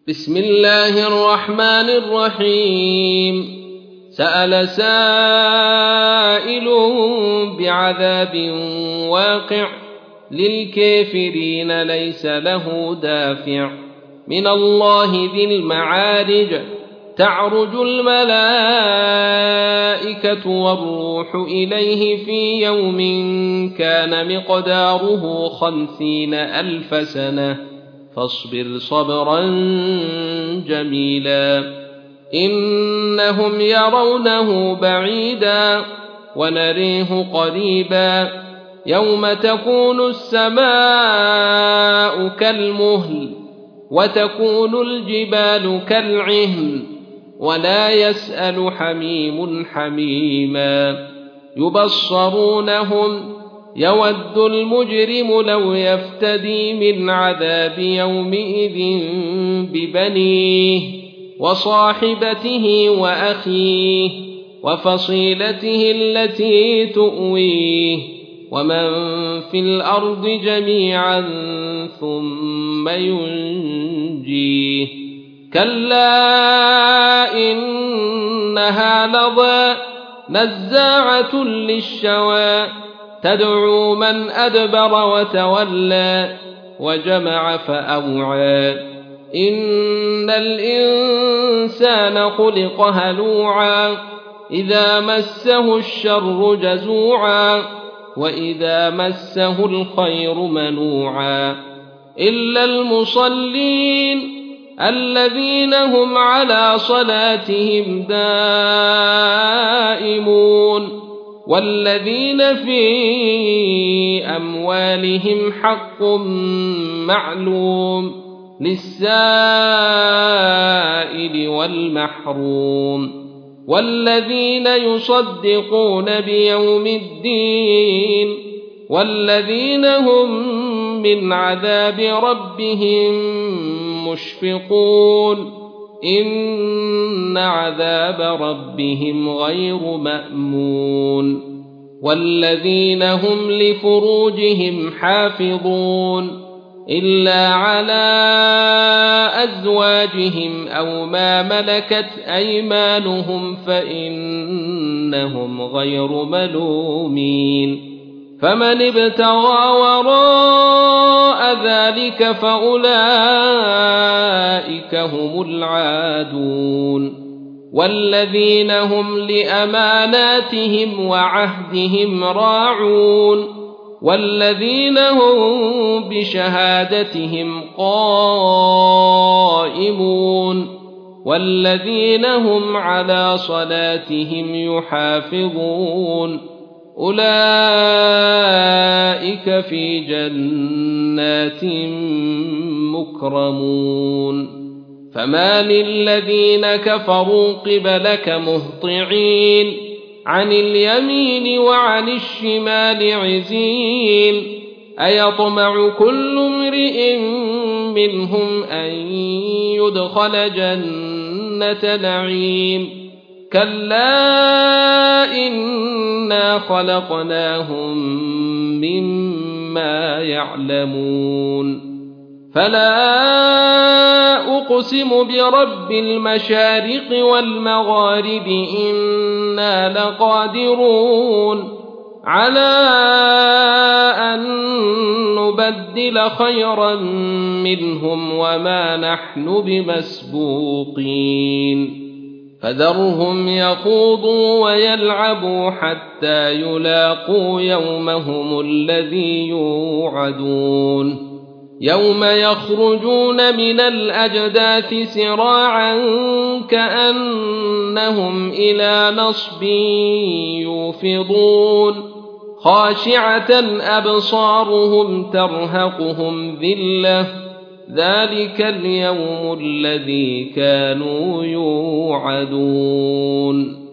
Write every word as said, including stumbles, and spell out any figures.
بسم الله الرحمن الرحيم سأل سائل بعذاب واقع للكافرين ليس له دافع من الله ذي المعارج تعرج الملائكة والروح إليه في يوم كان مقداره خمسين ألف سنة فاصبر صبرا جميلا إنهم يرونه بعيدا ونريه قريبا يوم تكون السماء كالمهل وتكون الجبال كالعهن ولا يسأل حميم حميما يبصرونهم يود المجرم لو يفتدي من عذاب يومئذ ببنيه وصاحبته وأخيه وفصيلته التي تؤويه ومن في الأرض جميعا ثم ينجيه كلا إنها لظى نزاعة للشوى تدعو من أدبر وتولى وجمع فأوعى إن الإنسان خلق هلوعا إذا مسه الشر جزوعا وإذا مسه الخير منوعا إلا المصلين الذين هم على صلاتهم دائمون والذين في أموالهم حق معلوم للسائل والمحروم والذين يصدقون بيوم الدين والذين هم من عذاب ربهم مشفقون إن عذاب ربهم غير مأمون والذين هم لفروجهم حافظون إلا على أزواجهم أو ما ملكت أيمانهم فإنهم غير ملومين فمن ابتغى وراء ذلك فأولئك هم العادون والذين هم لأماناتهم وعهدهم راعون والذين هم بشهادتهم قائمون والذين هم على صلاتهم يحافظون أولئك في جنات مكرمون فما للذين كفروا قبلك مهطعين عن اليمين وعن الشمال عزين أيطمع كل امرئ منهم أن يدخل جنة نعيم كلا إنا خلقناهم مما يعلمون فلا أقسم برب المشارق والمغارب إنا لقادرون على أن نبدل خيرا منهم وما نحن بمسبوقين فذرهم يخوضوا ويلعبوا حتى يلاقوا يومهم الذي يوعدون يوم يخرجون من الأجداث سراعا كأنهم إلى نصب يوفضون خاشعة أبصارهم ترهقهم ذلة ذلك اليوم الذي كانوا يوعدون